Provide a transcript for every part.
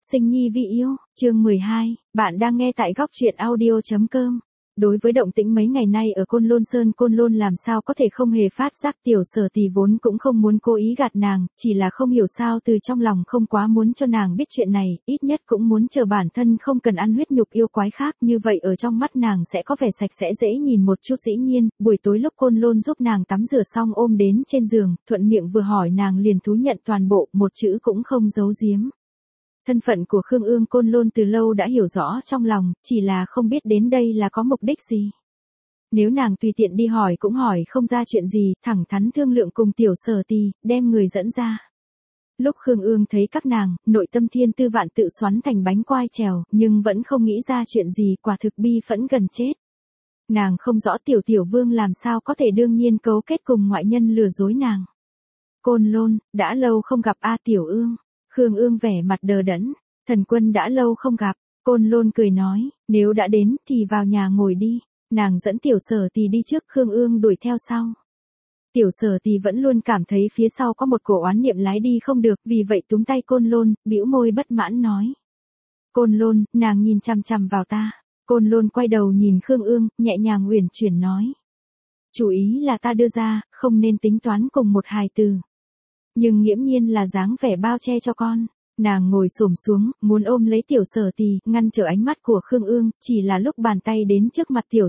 Sinh nhi vi yêu, chương 12, bạn đang nghe tại góc truyện audio.com. Đối với động tĩnh mấy ngày nay ở Côn Lôn Sơn, Côn Lôn làm sao có thể không hề phát giác. Tiểu Sở Tì vốn cũng không muốn cố ý gạt nàng, chỉ là không hiểu sao từ trong lòng không quá muốn cho nàng biết chuyện này, ít nhất cũng muốn chờ bản thân không cần ăn huyết nhục yêu quái khác, như vậy ở trong mắt nàng sẽ có vẻ sạch sẽ dễ nhìn một chút. Dĩ nhiên, buổi tối lúc Côn Lôn giúp nàng tắm rửa xong ôm đến trên giường, thuận miệng vừa hỏi nàng liền thú nhận toàn bộ, một chữ cũng không giấu giếm. Thân phận của Khương Ương Côn Lôn từ lâu đã hiểu rõ trong lòng, chỉ là không biết đến đây là có mục đích gì. Nếu nàng tùy tiện đi hỏi cũng hỏi không ra chuyện gì, thẳng thắn thương lượng cùng Tiểu Sở Tì, đem người dẫn ra. Lúc Khương Ương thấy các nàng, nội tâm thiên tư vạn tự xoắn thành bánh quai trèo, nhưng vẫn không nghĩ ra chuyện gì, quả thực bi phẫn gần chết. Nàng không rõ Tiểu Vương làm sao có thể đương nhiên cấu kết cùng ngoại nhân lừa dối nàng. Côn Lôn, đã lâu không gặp a Tiểu Ương. Khương Ương vẻ mặt đờ đẫn, thần quân đã lâu không gặp, Côn Lôn cười nói, nếu đã đến thì vào nhà ngồi đi, nàng dẫn Tiểu Sở Tì đi trước, Khương Ương đuổi theo sau. Tiểu Sở Tì vẫn luôn cảm thấy phía sau có một cổ oán niệm lái đi không được, vì vậy túm tay Côn Lôn, bĩu môi bất mãn nói. Côn Lôn, nàng nhìn chằm chằm vào ta, Côn Lôn quay đầu nhìn Khương Ương, nhẹ nhàng uyển chuyển nói. Chủ ý là ta đưa ra, không nên tính toán cùng một hài từ. Nhưng nghiễm nhiên là dáng vẻ bao che cho con. Nàng ngồi xổm xuống, muốn ôm lấy Tiểu Sở Tì, ngăn trở ánh mắt của Khương Ương, chỉ là lúc bàn tay đến trước mặt Tiểu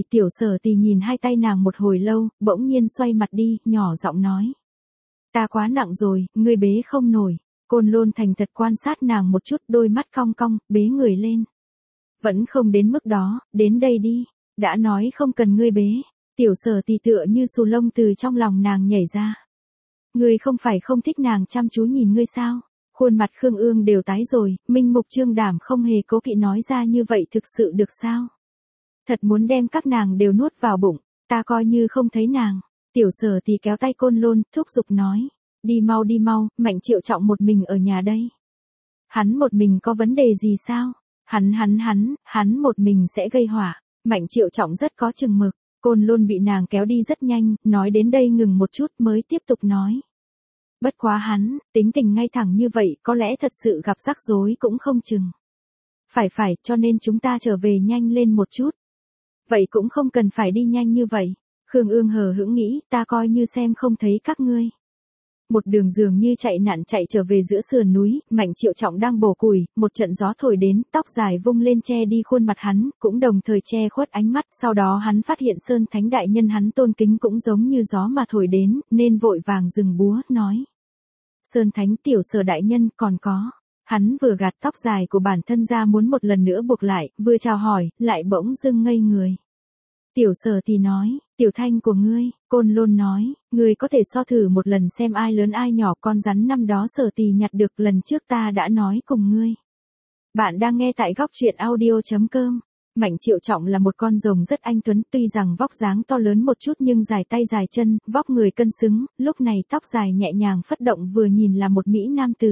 Sở Tì nhìn hai tay nàng một hồi lâu, bỗng nhiên xoay mặt đi, nhỏ giọng nói. Ta quá nặng rồi, ngươi bế không nổi. Côn Lôn thành thật quan sát nàng một chút, đôi mắt cong cong, bế người lên. Vẫn không đến mức đó, đến đây đi. Đã nói không cần ngươi bế. Tiểu Sở Tì tựa như xù lông từ trong lòng nàng nhảy ra. Ngươi không phải không thích nàng chăm chú nhìn ngươi sao? Khuôn mặt Khương Ương đều tái rồi, minh mục trương đảm không hề cố kỵ nói ra như vậy thực sự được sao? Thật muốn đem các nàng đều nuốt vào bụng, ta coi như không thấy nàng. Tiểu Sở Tì kéo tay Côn Lôn, thúc giục nói. Đi mau, Mạnh Triệu Trọng một mình ở nhà đây. Hắn một mình có vấn đề gì sao? Hắn một mình sẽ gây họa. Mạnh Triệu Trọng rất có chừng mực. Côn Lôn bị nàng kéo đi rất nhanh, nói đến đây ngừng một chút mới tiếp tục nói. Bất quá hắn, tính tình ngay thẳng như vậy, có lẽ thật sự gặp rắc rối cũng không chừng. Phải, cho nên chúng ta trở về nhanh lên một chút. Vậy cũng không cần phải đi nhanh như vậy. Khương Ương hờ hững nghĩ, ta coi như xem không thấy các ngươi. Một đường dường như chạy nạn chạy trở về giữa sườn núi, Mạnh Triệu Trọng đang bổ củi, một trận gió thổi đến, tóc dài vung lên che đi khuôn mặt hắn, cũng đồng thời che khuất ánh mắt, sau đó hắn phát hiện Sơn Thánh đại nhân hắn tôn kính cũng giống như gió mà thổi đến, nên vội vàng dừng búa, nói. Sơn Thánh Tiểu Sở đại nhân còn có. Hắn vừa gạt tóc dài của bản thân ra muốn một lần nữa buộc lại, vừa chào hỏi, lại bỗng dưng ngây người. Tiểu Sở Tì nói, tiểu thanh của ngươi, Côn Lôn nói, ngươi có thể so thử một lần xem ai lớn ai nhỏ, con rắn năm đó Sở Tì nhặt được lần trước ta đã nói cùng ngươi. Bạn đang nghe tại góc truyện audio.com. Mạnh Triệu Trọng là một con rồng rất anh tuấn, tuy rằng vóc dáng to lớn một chút nhưng dài tay dài chân, vóc người cân xứng, lúc này tóc dài nhẹ nhàng phất động vừa nhìn là một Mỹ Nam tử.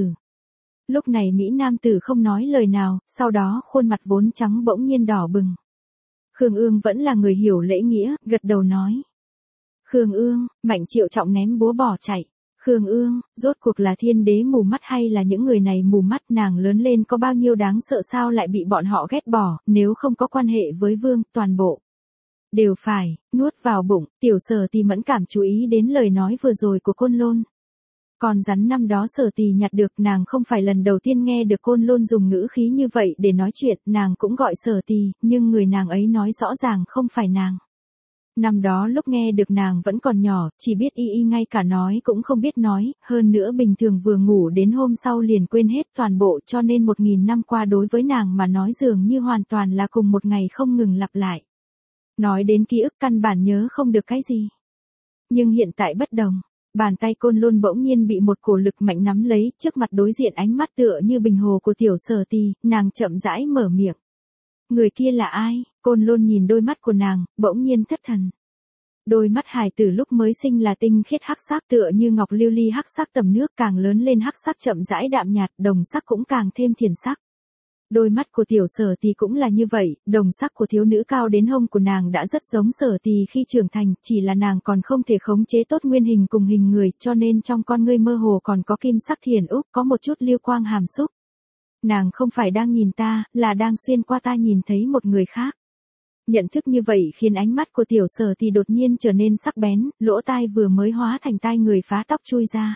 Lúc này Mỹ Nam tử không nói lời nào, sau đó khuôn mặt vốn trắng bỗng nhiên đỏ bừng. Khương Ương vẫn là người hiểu lễ nghĩa, gật đầu nói. Khương Ương, Mạnh Triệu Trọng ném búa bỏ chạy. Khương Ương, rốt cuộc là thiên đế mù mắt hay là những người này mù mắt, nàng lớn lên có bao nhiêu đáng sợ sao lại bị bọn họ ghét bỏ, nếu không có quan hệ với vương, toàn bộ. Đều phải, nuốt vào bụng, Tiểu Sở Tì mẫn cảm chú ý đến lời nói vừa rồi của Côn Lôn. Còn rắn năm đó Sở Tì nhặt được, nàng không phải lần đầu tiên nghe được Côn Lôn dùng ngữ khí như vậy để nói chuyện, nàng cũng gọi Sở Tì, nhưng người nàng ấy nói rõ ràng không phải nàng. Năm đó lúc nghe được nàng vẫn còn nhỏ, chỉ biết y ngay cả nói cũng không biết nói, hơn nữa bình thường vừa ngủ đến hôm sau liền quên hết toàn bộ, cho nên 1000 năm qua đối với nàng mà nói dường như hoàn toàn là cùng một ngày không ngừng lặp lại. Nói đến ký ức căn bản nhớ không được cái gì. Nhưng hiện tại bất đồng. Bàn tay Côn Lôn bỗng nhiên bị một cổ lực mạnh nắm lấy, trước mặt đối diện ánh mắt tựa như bình hồ của Tiểu Sở Tì, nàng chậm rãi mở miệng. Người kia là ai? Côn Lôn nhìn đôi mắt của nàng, bỗng nhiên thất thần. Đôi mắt hài tử lúc mới sinh là tinh khiết hắc sắc tựa như ngọc lưu ly hắc sắc tầm nước, càng lớn lên hắc sắc chậm rãi đạm nhạt, đồng sắc cũng càng thêm thiền sắc. Đôi mắt của Tiểu Sở Tì cũng là như vậy, đồng sắc của thiếu nữ cao đến hông của nàng đã rất giống Sở Tì khi trưởng thành, chỉ là nàng còn không thể khống chế tốt nguyên hình cùng hình người, cho nên trong con ngươi mơ hồ còn có kim sắc thiền úc, có một chút lưu quang hàm xúc. Nàng không phải đang nhìn ta, là đang xuyên qua ta nhìn thấy một người khác. Nhận thức như vậy khiến ánh mắt của tiểu Sở thì đột nhiên trở nên sắc bén, lỗ tai vừa mới hóa thành tai người phá tóc chui ra.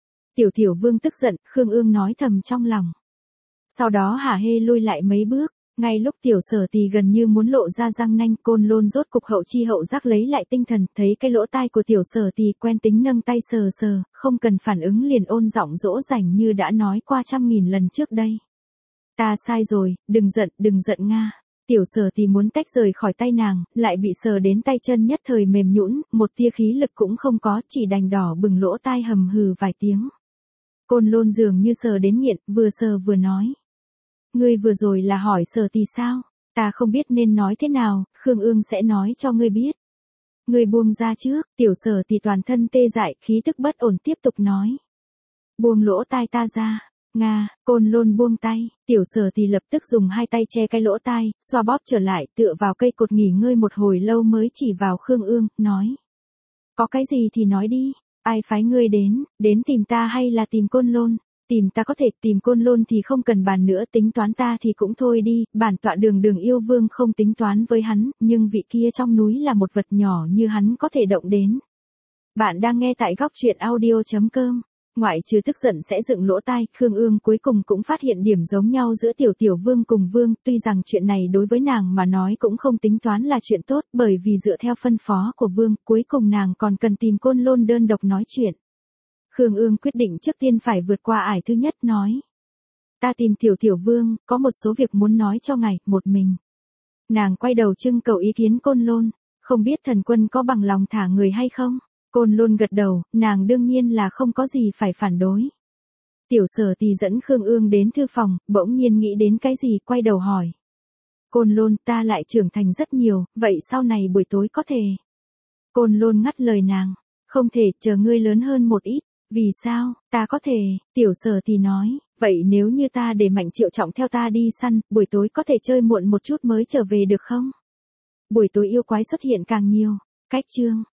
Tiểu Vương tức giận, Khương Ương nói thầm trong lòng. Sau đó hả hê lui lại mấy bước, ngay lúc tiểu Sở thì gần như muốn lộ ra răng nanh, Côn Lôn rốt cục hậu chi hậu giác lấy lại tinh thần, thấy cái lỗ tai của tiểu Sở thì quen tính nâng tay sờ sờ, không cần phản ứng liền ôn giọng dỗ dành như đã nói qua 100.000 lần trước đây. Ta sai rồi, đừng giận Nga. Tiểu Sở thì muốn tách rời khỏi tay nàng, lại bị sờ đến tay chân nhất thời mềm nhũn, một tia khí lực cũng không có, chỉ đành đỏ bừng lỗ tai hầm hừ vài tiếng. Côn Lôn dường như sờ đến nghiện, vừa sờ vừa nói. Ngươi vừa rồi là hỏi Sở thì sao? Ta không biết nên nói thế nào, Khương Ương sẽ nói cho ngươi biết. Ngươi buông ra trước, tiểu Sở thì toàn thân tê dại, khí tức bất ổn tiếp tục nói. Buông lỗ tai ta ra. Nga, Côn Lôn buông tay, tiểu Sở thì lập tức dùng hai tay che cái lỗ tai, xoa bóp trở lại, tựa vào cây cột nghỉ ngơi một hồi lâu mới chỉ vào Khương Ương, nói. Có cái gì thì nói đi, ai phái ngươi đến tìm ta hay là tìm Côn Lôn? Tìm ta có thể, tìm Côn Lôn thì không cần bàn nữa, tính toán ta thì cũng thôi đi, bản tọa Đường yêu vương không tính toán với hắn, nhưng vị kia trong núi là một vật nhỏ như hắn có thể động đến. Bạn đang nghe tại góc truyện audio.com. Ngoại trừ tức giận sẽ dựng lỗ tai, Khương Ương cuối cùng cũng phát hiện điểm giống nhau giữa tiểu Vương cùng Vương, tuy rằng chuyện này đối với nàng mà nói cũng không tính toán là chuyện tốt, bởi vì dựa theo phân phó của Vương, cuối cùng nàng còn cần tìm Côn Lôn đơn độc nói chuyện. Khương Ương quyết định trước tiên phải vượt qua ải thứ nhất, nói. Ta tìm tiểu Vương, có một số việc muốn nói cho ngài, một mình. Nàng quay đầu trưng cầu ý kiến Côn Lôn, không biết thần quân có bằng lòng thả người hay không? Côn Lôn gật đầu, nàng đương nhiên là không có gì phải phản đối. Tiểu Sở thì dẫn Khương Ương đến thư phòng, bỗng nhiên nghĩ đến cái gì, quay đầu hỏi. Côn Lôn, ta lại trưởng thành rất nhiều, vậy sau này buổi tối có thể? Côn Lôn ngắt lời nàng, không thể, chờ ngươi lớn hơn một ít. Vì sao, ta có thể, tiểu Sở thì nói, vậy nếu như ta để Mạnh Triệu Trọng theo ta đi săn, buổi tối có thể chơi muộn một chút mới trở về được không? Buổi tối yêu quái xuất hiện càng nhiều. Cách chương